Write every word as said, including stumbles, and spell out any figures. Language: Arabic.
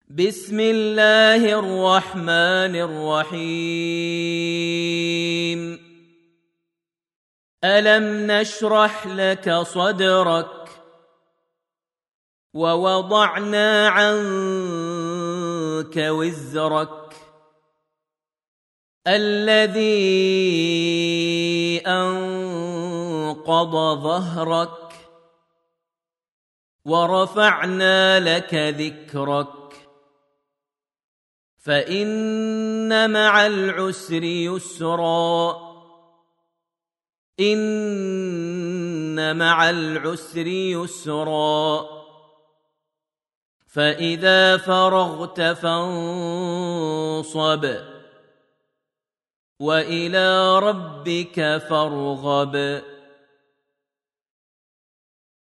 بسم الله الرحمن الرحيم ألم نشرح لك صدرك ووضعنا عنك وزرك الذي أنقض ظهرك ورفعنا لك ذكرك فإن مع العسر يسرا إن مع العسر يسرا فإذا فرغت فانصب وإلى ربك فارغب.